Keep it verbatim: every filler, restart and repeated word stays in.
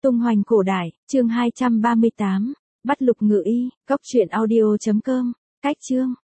Tung hoành cổ đại, chương hai trăm ba mươi tám, bắt lục ngự y, cốc truyện audio chấm com, cách chương.